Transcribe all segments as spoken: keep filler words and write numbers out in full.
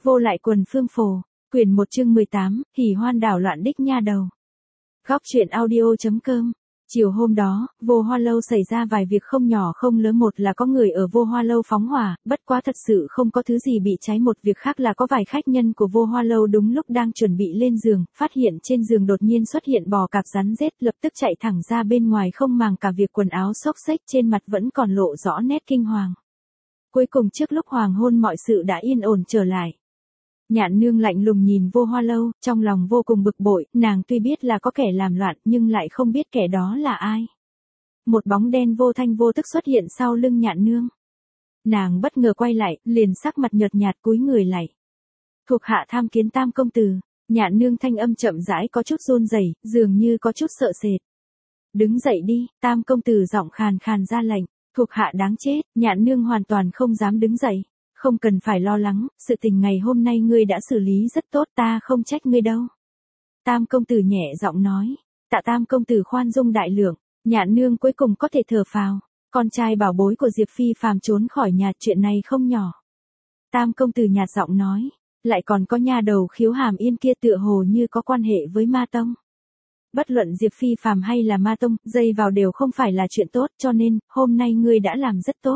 Vô lại quần phương phổ, quyển một chương mười tám, hỉ hoan đảo loạn đích nha đầu. Góc truyện audio.com. Chiều hôm đó, Vô Hoa Lâu xảy ra vài việc không nhỏ không lớn. Một là có người ở Vô Hoa Lâu phóng hỏa, bất quá thật sự không có thứ gì bị cháy. Một việc khác là có vài khách nhân của Vô Hoa Lâu đúng lúc đang chuẩn bị lên giường, phát hiện trên giường đột nhiên xuất hiện bò cạp rắn rết, lập tức chạy thẳng ra bên ngoài không màng cả việc quần áo xốc xếch, trên mặt vẫn còn lộ rõ nét kinh hoàng. Cuối cùng trước lúc hoàng hôn mọi sự đã yên ổn trở lại. Nhạn Nương lạnh lùng nhìn Vô Hoa Lâu, trong lòng vô cùng bực bội, nàng tuy biết là có kẻ làm loạn nhưng lại không biết kẻ đó là ai. Một bóng đen vô thanh vô tức xuất hiện sau lưng Nhạn Nương. Nàng bất ngờ quay lại, liền sắc mặt nhợt nhạt cúi người lạy. Thuộc hạ tham kiến Tam công tử. Nhạn Nương thanh âm chậm rãi có chút run rẩy, dường như có chút sợ sệt. Đứng dậy đi, Tam công tử giọng khàn khàn ra lệnh. Thuộc hạ đáng chết. Nhạn Nương hoàn toàn không dám đứng dậy. Không cần phải lo lắng, sự tình ngày hôm nay ngươi đã xử lý rất tốt, ta không trách ngươi đâu. Tam công tử nhẹ giọng nói. Tạ Tam công tử khoan dung đại lượng. Nhạn Nương cuối cùng có thể thở phào. Con trai bảo bối của Diệp Phi phàm trốn khỏi nhà, chuyện này không nhỏ. Tam công tử nhạt giọng nói. Lại còn có nha đầu Khiếu Hàm Yên kia tựa hồ như có quan hệ với Ma Tông. Bất luận Diệp Phi phàm hay là Ma Tông, dây vào đều không phải là chuyện tốt, cho nên, hôm nay ngươi đã làm rất tốt.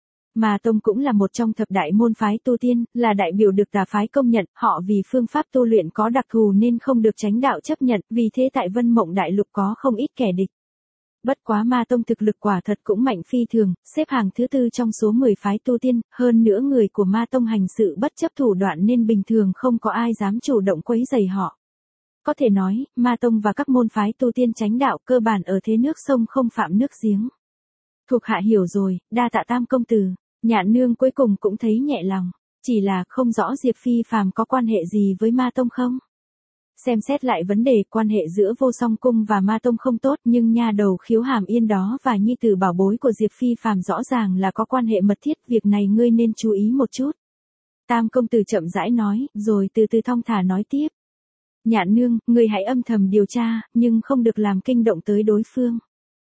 Ma Tông cũng là một trong thập đại môn phái tu tiên, là đại biểu được tà phái công nhận, họ vì phương pháp tu luyện có đặc thù nên không được chánh đạo chấp nhận, vì thế tại Vân Mộng Đại Lục có không ít kẻ địch. Bất quá Ma Tông thực lực quả thật cũng mạnh phi thường, xếp hàng thứ tư trong số mười phái tu tiên, hơn nữa người của Ma Tông hành sự bất chấp thủ đoạn nên bình thường không có ai dám chủ động quấy rầy họ. Có thể nói, Ma Tông và các môn phái tu tiên chánh đạo cơ bản ở thế nước sông không phạm nước giếng. Thuộc hạ hiểu rồi, đa tạ Tam công tử. Nhạn Nương cuối cùng cũng thấy nhẹ lòng, chỉ là không rõ Diệp Phi phàm có quan hệ gì với Ma Tông không? Xem xét lại vấn đề quan hệ giữa Vô Song Cung và Ma Tông không tốt, nhưng nha đầu Khiếu Hàm Yên đó và nhi tử bảo bối của Diệp Phi phàm rõ ràng là có quan hệ mật thiết, việc này ngươi nên chú ý một chút. Tam công tử chậm rãi nói, rồi từ từ thong thả nói tiếp. Nhạn Nương, ngươi hãy âm thầm điều tra, nhưng không được làm kinh động tới đối phương.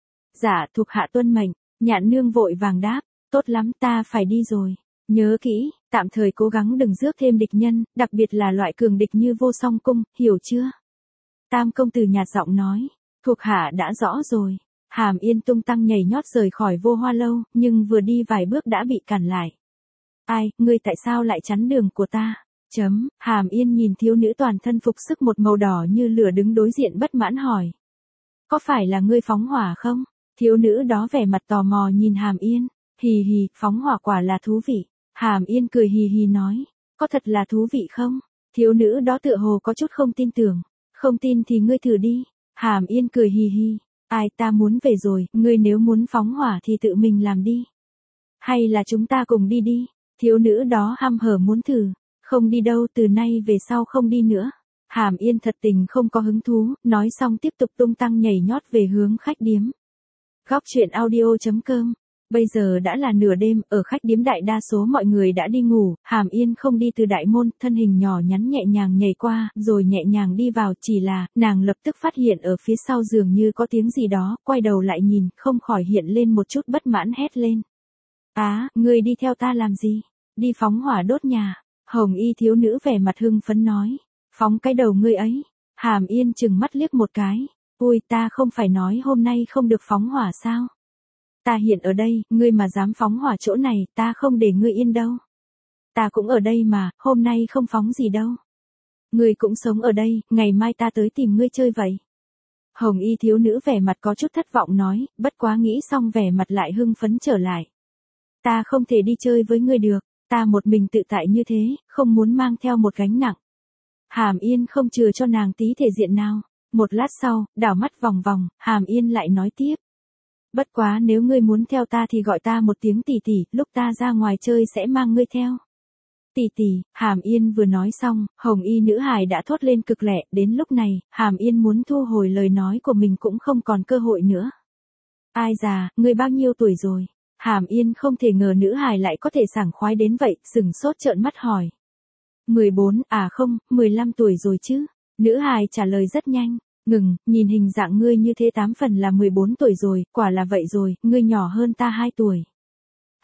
Dạ, thuộc hạ tuân mệnh. Nhạn Nương vội vàng đáp. Tốt lắm, ta phải đi rồi. Nhớ kỹ, tạm thời cố gắng đừng rước thêm địch nhân, đặc biệt là loại cường địch như Vô Song Cung, hiểu chưa? Tam công tử nhạt giọng nói. Thuộc hạ đã rõ rồi. Hàm Yên tung tăng nhảy nhót rời khỏi Vô Hoa Lâu, nhưng vừa đi vài bước đã bị cản lại. Ai, ngươi tại sao lại chắn đường của ta? Chấm, Hàm Yên nhìn thiếu nữ toàn thân phục sức một màu đỏ như lửa đứng đối diện bất mãn hỏi. Có phải là ngươi phóng hỏa không? Thiếu nữ đó vẻ mặt tò mò nhìn Hàm Yên. Hì hì, phóng hỏa quả là thú vị. Hàm Yên cười hì hì nói. Có thật là thú vị không? Thiếu nữ đó tựa hồ có chút không tin tưởng. Không tin thì ngươi thử đi. Hàm Yên cười hì hì. Ai, ta muốn về rồi, ngươi nếu muốn phóng hỏa thì tự mình làm đi. Hay là chúng ta cùng đi đi. Thiếu nữ đó hăm hở muốn thử. Không đi đâu, từ nay về sau không đi nữa. Hàm Yên thật tình không có hứng thú, nói xong tiếp tục tung tăng nhảy nhót về hướng khách điếm. Góc truyện audio.com. Bây giờ đã là nửa đêm, ở khách điếm đại đa số mọi người đã đi ngủ, Hàm Yên không đi từ đại môn, thân hình nhỏ nhắn nhẹ nhàng nhảy qua, rồi nhẹ nhàng đi vào, chỉ là, nàng lập tức phát hiện ở phía sau dường như có tiếng gì đó, quay đầu lại nhìn, không khỏi hiện lên một chút bất mãn hét lên. Á, ngươi đi theo ta làm gì? Đi phóng hỏa đốt nhà. Hồng y thiếu nữ vẻ mặt hưng phấn nói. Phóng cái đầu ngươi ấy. Hàm Yên chừng mắt liếc một cái. Ui, ta không phải nói hôm nay không được phóng hỏa sao? Ta hiện ở đây, ngươi mà dám phóng hỏa chỗ này, ta không để ngươi yên đâu. Ta cũng ở đây mà, hôm nay không phóng gì đâu. Ngươi cũng sống ở đây, ngày mai ta tới tìm ngươi chơi vậy. Hồng y thiếu nữ vẻ mặt có chút thất vọng nói, bất quá nghĩ xong vẻ mặt lại hưng phấn trở lại. Ta không thể đi chơi với ngươi được, ta một mình tự tại như thế, không muốn mang theo một gánh nặng. Hàm Yên không chừa cho nàng tí thể diện nào. Một lát sau, đảo mắt vòng vòng, Hàm Yên lại nói tiếp. Bất quá nếu ngươi muốn theo ta thì gọi ta một tiếng tỷ tỷ, lúc ta ra ngoài chơi sẽ mang ngươi theo. Tỷ tỷ, Hàm Yên vừa nói xong, hồng y nữ hài đã thốt lên cực lẹ, đến lúc này, Hàm Yên muốn thu hồi lời nói của mình cũng không còn cơ hội nữa. Ai già, ngươi bao nhiêu tuổi rồi? Hàm Yên không thể ngờ nữ hài lại có thể sảng khoái đến vậy, sừng sốt trợn mắt hỏi. mười bốn, à không, mười lăm tuổi rồi chứ. Nữ hài trả lời rất nhanh. Ngừng, nhìn hình dạng ngươi như thế tám phần là mười bốn tuổi rồi, quả là vậy rồi, ngươi nhỏ hơn ta hai tuổi.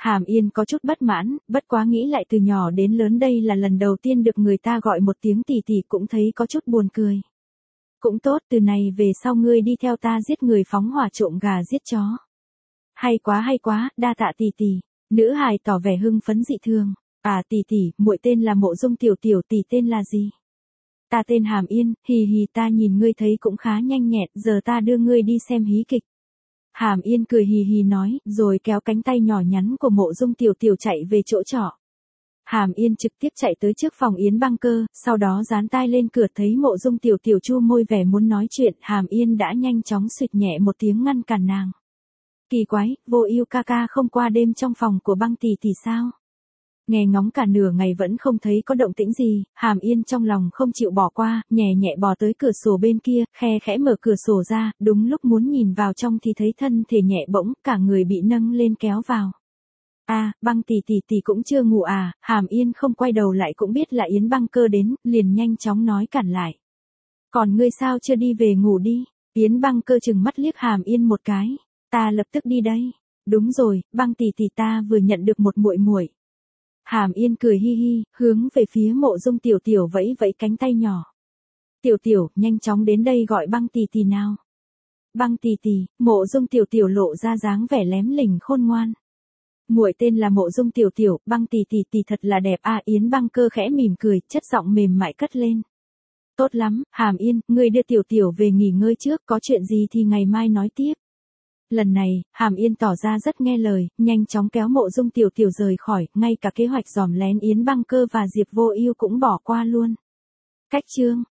Hàm Yên có chút bất mãn, bất quá nghĩ lại từ nhỏ đến lớn đây là lần đầu tiên được người ta gọi một tiếng tỷ tỷ cũng thấy có chút buồn cười. Cũng tốt, từ này về sau ngươi đi theo ta giết người phóng hỏa trộm gà giết chó. Hay quá hay quá, đa tạ tỷ tỷ. Nữ hài tỏ vẻ hưng phấn dị thường. À tỷ tỷ, muội tên là Mộ Dung tiểu tiểu, tỷ tên là gì? Ta tên Hàm Yên, hì hì, ta nhìn ngươi thấy cũng khá nhanh nhẹn, giờ ta đưa ngươi đi xem hí kịch. Hàm Yên cười hì hì nói, rồi kéo cánh tay nhỏ nhắn của Mộ Dung tiểu tiểu chạy về chỗ trọ. Hàm Yên trực tiếp chạy tới trước phòng Yến Băng Cơ, sau đó dán tai lên cửa thấy Mộ Dung tiểu tiểu chu môi vẻ muốn nói chuyện, Hàm Yên đã nhanh chóng xụt nhẹ một tiếng ngăn cản nàng. Kỳ quái, Vô Ưu ca ca không qua đêm trong phòng của Băng tỷ tỷ sao? Nghe ngóng cả nửa ngày vẫn không thấy có động tĩnh gì, Hàm Yên trong lòng không chịu bỏ qua, nhẹ nhẹ bò tới cửa sổ bên kia, khe khẽ mở cửa sổ ra, đúng lúc muốn nhìn vào trong thì thấy thân thể nhẹ bỗng, cả người bị nâng lên kéo vào. A, à, Băng tỷ tỷ tỷ cũng chưa ngủ à? Hàm Yên không quay đầu lại cũng biết là Yến Băng Cơ đến, liền nhanh chóng nói cản lại. Còn ngươi sao chưa đi về ngủ đi? Yến Băng Cơ trừng mắt liếc Hàm Yên một cái. Ta lập tức đi đây. Đúng rồi, Băng tỷ tỷ ta vừa nhận được một muội muội. Hàm Yên cười hi hi, hướng về phía Mộ Dung tiểu tiểu vẫy vẫy cánh tay nhỏ. Tiểu tiểu, nhanh chóng đến đây gọi Băng tỷ tỷ nào. Băng tỷ tỷ, Mộ Dung tiểu tiểu lộ ra dáng vẻ lém lỉnh khôn ngoan. Muội tên là Mộ Dung tiểu tiểu, Băng tỷ tỷ tỷ thật là đẹp a. Yến Băng Cơ khẽ mỉm cười, chất giọng mềm mại cất lên. Tốt lắm, Hàm Yên, ngươi đưa tiểu tiểu về nghỉ ngơi trước, có chuyện gì thì ngày mai nói tiếp. Lần này, Hàm Yên tỏ ra rất nghe lời, nhanh chóng kéo Mộ Dung tiểu tiểu rời khỏi, ngay cả kế hoạch dòm lén Yến Băng Cơ và Diệp Vô Ưu cũng bỏ qua luôn. Cách chương